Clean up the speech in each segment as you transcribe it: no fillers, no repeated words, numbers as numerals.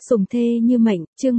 Sủng thê như mệnh, chương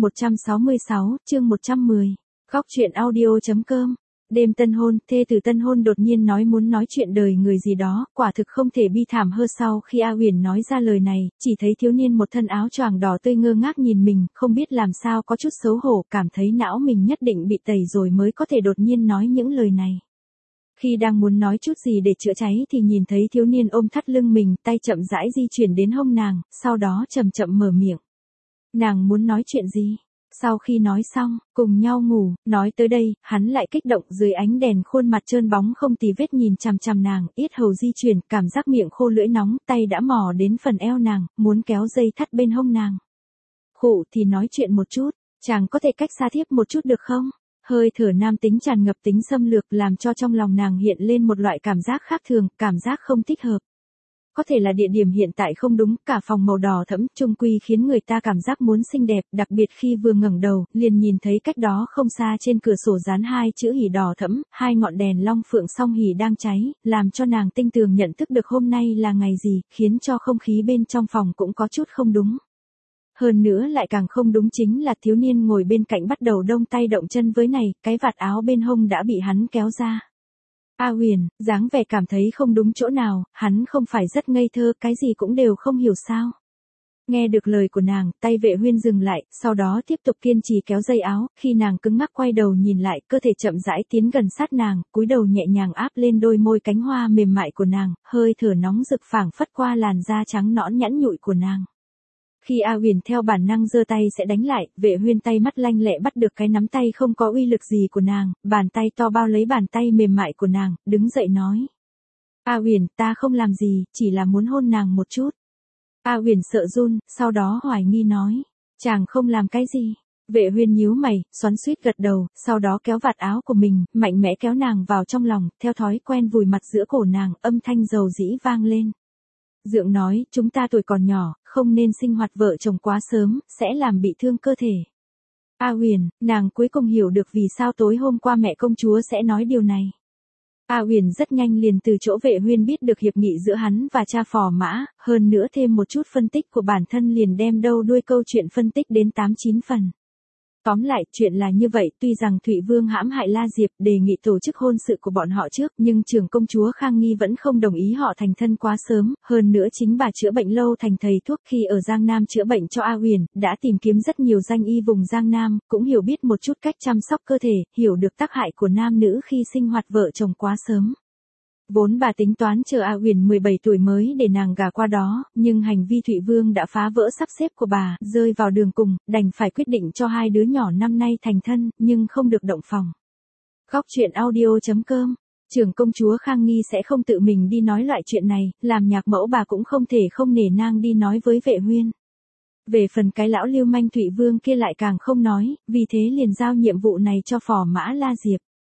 166, chương 110. Góc truyện audio.com. Đêm tân hôn, thê từ tân hôn đột nhiên nói muốn nói chuyện đời người gì đó, quả thực không thể bi thảm hơn. Sau khi A Huyền nói ra lời này, chỉ thấy thiếu niên một thân áo choàng đỏ tươi ngơ ngác nhìn mình, không biết làm sao có chút xấu hổ, cảm thấy não mình nhất định bị tẩy rồi mới có thể đột nhiên nói những lời này. Khi đang muốn nói chút gì để chữa cháy thì nhìn thấy thiếu niên ôm thắt lưng mình, tay chậm rãi di chuyển đến hông nàng, sau đó chậm chậm mở miệng. Nàng muốn nói chuyện gì? Sau khi nói xong, cùng nhau ngủ, nói tới đây, hắn lại kích động dưới ánh đèn, khuôn mặt trơn bóng không tì vết nhìn chằm chằm nàng, yết hầu di chuyển, cảm giác miệng khô lưỡi nóng, tay đã mò đến phần eo nàng, muốn kéo dây thắt bên hông nàng. Khụ thì nói chuyện một chút, chàng có thể cách xa thiếp một chút được không? Hơi thở nam tính tràn ngập tính xâm lược làm cho trong lòng nàng hiện lên một loại cảm giác khác thường, cảm giác không thích hợp. Có thể là địa điểm hiện tại không đúng, cả phòng màu đỏ thẫm, chung quy khiến người ta cảm giác muốn xinh đẹp, đặc biệt khi vừa ngẩng đầu, liền nhìn thấy cách đó không xa trên cửa sổ dán hai chữ hỉ đỏ thẫm, hai ngọn đèn long phượng song hỉ đang cháy, làm cho nàng tinh tường nhận thức được hôm nay là ngày gì, khiến cho không khí bên trong phòng cũng có chút không đúng. Hơn nữa lại càng không đúng chính là thiếu niên ngồi bên cạnh bắt đầu đông tay động chân với này, cái vạt áo bên hông đã bị hắn kéo ra. A Huyền, dáng vẻ cảm thấy không đúng chỗ nào, hắn không phải rất ngây thơ, cái gì cũng đều không hiểu sao. Nghe được lời của nàng, tay Vệ Huyên dừng lại, sau đó tiếp tục kiên trì kéo dây áo, khi nàng cứng ngắc quay đầu nhìn lại, cơ thể chậm rãi tiến gần sát nàng, cúi đầu nhẹ nhàng áp lên đôi môi cánh hoa mềm mại của nàng, hơi thở nóng rực phảng phất qua làn da trắng nõn nhẵn nhụi của nàng. Khi A Huyền theo bản năng giơ tay sẽ đánh lại, Vệ Huyên tay mắt lanh lẹ bắt được cái nắm tay không có uy lực gì của nàng, bàn tay to bao lấy bàn tay mềm mại của nàng, đứng dậy nói. A Huyền, ta không làm gì, chỉ là muốn hôn nàng một chút. A Huyền sợ run, sau đó hoài nghi nói. Chàng không làm cái gì. Vệ Huyên nhíu mày, xoắn xuýt gật đầu, sau đó kéo vạt áo của mình, mạnh mẽ kéo nàng vào trong lòng, theo thói quen vùi mặt giữa cổ nàng, âm thanh dầu dĩ vang lên. Dượng nói, chúng ta tuổi còn nhỏ, không nên sinh hoạt vợ chồng quá sớm, sẽ làm bị thương cơ thể. A Huyền, nàng cuối cùng hiểu được vì sao tối hôm qua mẹ công chúa sẽ nói điều này. A Huyền rất nhanh liền từ chỗ Vệ Huyên biết được hiệp nghị giữa hắn và cha Phò Mã, hơn nữa thêm một chút phân tích của bản thân liền đem đầu đuôi câu chuyện phân tích đến 8-9 phần. Tóm lại, chuyện là như vậy, tuy rằng Thụy Vương hãm hại La Diệp đề nghị tổ chức hôn sự của bọn họ trước, nhưng trưởng công chúa Khang Nghi vẫn không đồng ý họ thành thân quá sớm, hơn nữa chính bà chữa bệnh lâu thành thầy thuốc khi ở Giang Nam chữa bệnh cho A Huyền, đã tìm kiếm rất nhiều danh y vùng Giang Nam, cũng hiểu biết một chút cách chăm sóc cơ thể, hiểu được tác hại của nam nữ khi sinh hoạt vợ chồng quá sớm. Vốn bà tính toán chờ A Huyền 17 tuổi mới để nàng gả qua đó, nhưng hành vi Thụy Vương đã phá vỡ sắp xếp của bà, rơi vào đường cùng, đành phải quyết định cho hai đứa nhỏ năm nay thành thân, nhưng không được động phòng. Góc truyện audio.com. Trưởng công chúa Khang Nghi sẽ không tự mình đi nói loại chuyện này, làm nhạc mẫu bà cũng không thể không nể nang đi nói với Vệ Huyên. Về phần cái lão lưu manh Thụy Vương kia lại càng không nói, vì thế liền giao nhiệm vụ này cho Phò Mã La Diệp.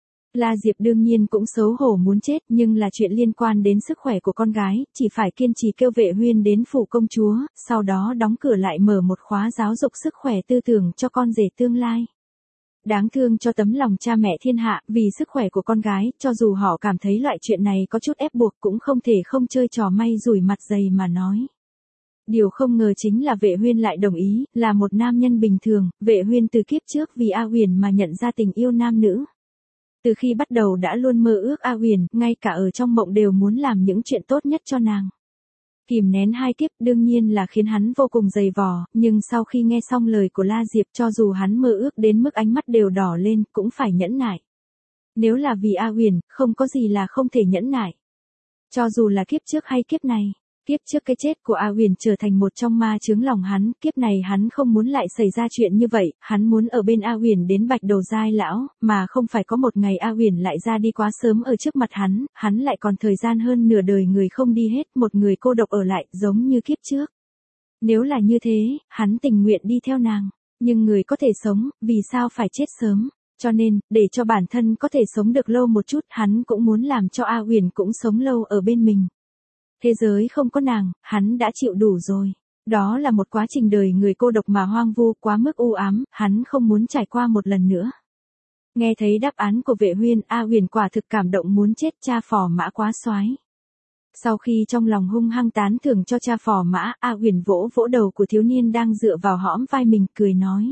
La Diệp đương nhiên cũng xấu hổ muốn chết, nhưng là chuyện liên quan đến sức khỏe của con gái, chỉ phải kiên trì kêu Vệ Huyên đến phủ công chúa, sau đó đóng cửa lại mở một khóa giáo dục sức khỏe tư tưởng cho con rể tương lai. Đáng thương cho tấm lòng cha mẹ thiên hạ, vì sức khỏe của con gái, cho dù họ cảm thấy loại chuyện này có chút ép buộc cũng không thể không chơi trò may rủi mặt dày mà nói. Điều không ngờ chính là Vệ Huyên lại đồng ý, là một nam nhân bình thường, Vệ Huyên từ kiếp trước vì A Huyền mà nhận ra tình yêu nam nữ. Từ khi bắt đầu đã luôn mơ ước A Huyền, ngay cả ở trong mộng đều muốn làm những chuyện tốt nhất cho nàng. Kìm nén hai kiếp đương nhiên là khiến hắn vô cùng dày vò, nhưng sau khi nghe xong lời của La Diệp cho dù hắn mơ ước đến mức ánh mắt đều đỏ lên, cũng phải nhẫn nại. Nếu là vì A Huyền, không có gì là không thể nhẫn nại. Cho dù là kiếp trước hay kiếp này. Kiếp trước cái chết của A Huyền trở thành một trong ma chướng lòng hắn, kiếp này hắn không muốn lại xảy ra chuyện như vậy, hắn muốn ở bên A Huyền đến bạch đầu giai lão, mà không phải có một ngày A Huyền lại ra đi quá sớm ở trước mặt hắn lại còn thời gian hơn nửa đời người không đi hết, một người cô độc ở lại, giống như kiếp trước. Nếu là như thế, hắn tình nguyện đi theo nàng, nhưng người có thể sống, vì sao phải chết sớm? Cho nên, để cho bản thân có thể sống được lâu một chút, hắn cũng muốn làm cho A Huyền cũng sống lâu ở bên mình. Thế giới không có nàng, hắn đã chịu đủ rồi. Đó là một quá trình đời người cô độc mà hoang vu quá mức u ám, hắn không muốn trải qua một lần nữa. Nghe thấy đáp án của Vệ Huyên, A Huyền quả thực cảm động muốn chết, cha Phò Mã quá soái. Sau khi trong lòng hung hăng tán thưởng cho cha Phò Mã, A Huyền vỗ vỗ đầu của thiếu niên đang dựa vào hõm vai mình, cười nói.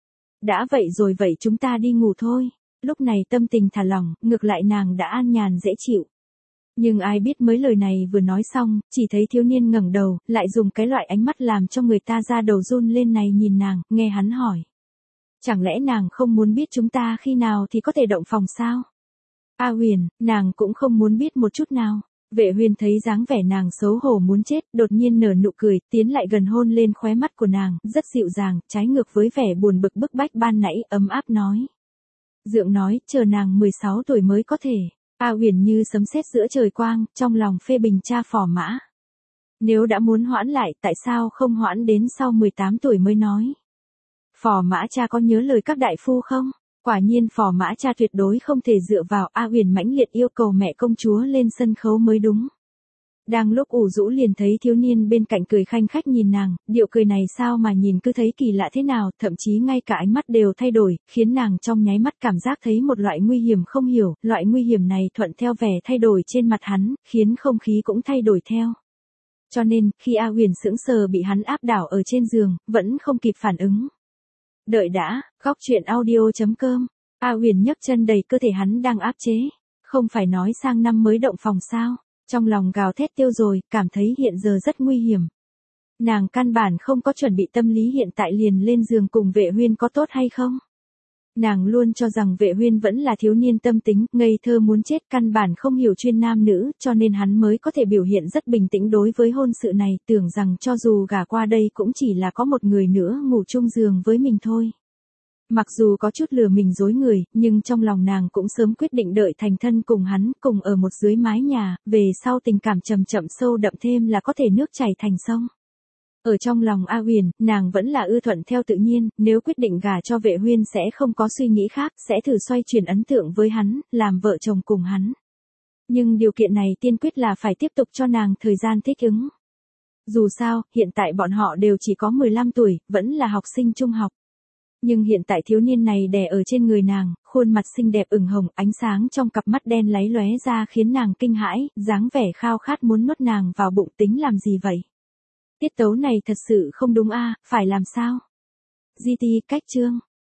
Đã vậy rồi, vậy chúng ta đi ngủ thôi. Lúc này tâm tình thả lỏng, ngược lại nàng đã an nhàn dễ chịu. Nhưng ai biết mấy lời này vừa nói xong, chỉ thấy thiếu niên ngẩng đầu, lại dùng cái loại ánh mắt làm cho người ta da đầu run lên này nhìn nàng, nghe hắn hỏi. Chẳng lẽ nàng không muốn biết chúng ta khi nào thì có thể động phòng sao? A Huyền, nàng cũng không muốn biết một chút nào. Vệ Huyền thấy dáng vẻ nàng xấu hổ muốn chết, đột nhiên nở nụ cười, tiến lại gần hôn lên khóe mắt của nàng, rất dịu dàng, trái ngược với vẻ buồn bực bức bách ban nãy, ấm áp nói. Dượng nói, chờ nàng 16 tuổi mới có thể. A Huyền như sấm sét giữa trời quang, trong lòng phê bình cha Phò Mã. Nếu đã muốn hoãn lại, tại sao không hoãn đến sau 18 tuổi mới nói? Phò Mã cha có nhớ lời các đại phu không? Quả nhiên Phò Mã cha tuyệt đối không thể dựa vào. A Huyền mãnh liệt yêu cầu mẹ công chúa lên sân khấu mới đúng. Đang lúc ủ rũ liền thấy thiếu niên bên cạnh cười khanh khách nhìn nàng, điệu cười này sao mà nhìn cứ thấy kỳ lạ thế nào, thậm chí ngay cả ánh mắt đều thay đổi, khiến nàng trong nháy mắt cảm giác thấy một loại nguy hiểm không hiểu, loại nguy hiểm này thuận theo vẻ thay đổi trên mặt hắn, khiến không khí cũng thay đổi theo. Cho nên, khi A Huyền sững sờ bị hắn áp đảo ở trên giường, vẫn không kịp phản ứng. Đợi đã, góc truyện audio.com. A Huyền nhấc chân đẩy cơ thể hắn đang áp chế. Không phải nói sang năm mới động phòng sao? Trong lòng gào thét tiêu rồi, cảm thấy hiện giờ rất nguy hiểm. Nàng căn bản không có chuẩn bị tâm lý hiện tại liền lên giường cùng Vệ Huyên có tốt hay không? Nàng luôn cho rằng Vệ Huyên vẫn là thiếu niên tâm tính, ngây thơ muốn chết, căn bản không hiểu chuyên nam nữ, cho nên hắn mới có thể biểu hiện rất bình tĩnh đối với hôn sự này, tưởng rằng cho dù gả qua đây cũng chỉ là có một người nữa ngủ chung giường với mình thôi. Mặc dù có chút lừa mình dối người, nhưng trong lòng nàng cũng sớm quyết định đợi thành thân cùng hắn, cùng ở một dưới mái nhà, về sau tình cảm chậm chậm sâu đậm thêm là có thể nước chảy thành sông. Ở trong lòng A Huyền, nàng vẫn là ưa thuận theo tự nhiên, nếu quyết định gả cho Vệ Huyên sẽ không có suy nghĩ khác, sẽ thử xoay chuyển ấn tượng với hắn, làm vợ chồng cùng hắn. Nhưng điều kiện này tiên quyết là phải tiếp tục cho nàng thời gian thích ứng. Dù sao, hiện tại bọn họ đều chỉ có 15 tuổi, vẫn là học sinh trung học. Nhưng hiện tại thiếu niên này đè ở trên người nàng, khuôn mặt xinh đẹp ửng hồng, ánh sáng trong cặp mắt đen láy lóe ra khiến nàng kinh hãi, dáng vẻ khao khát muốn nuốt nàng vào bụng, tính làm gì vậy? Tiết tấu này thật sự không đúng a, phải làm sao? GT cách chương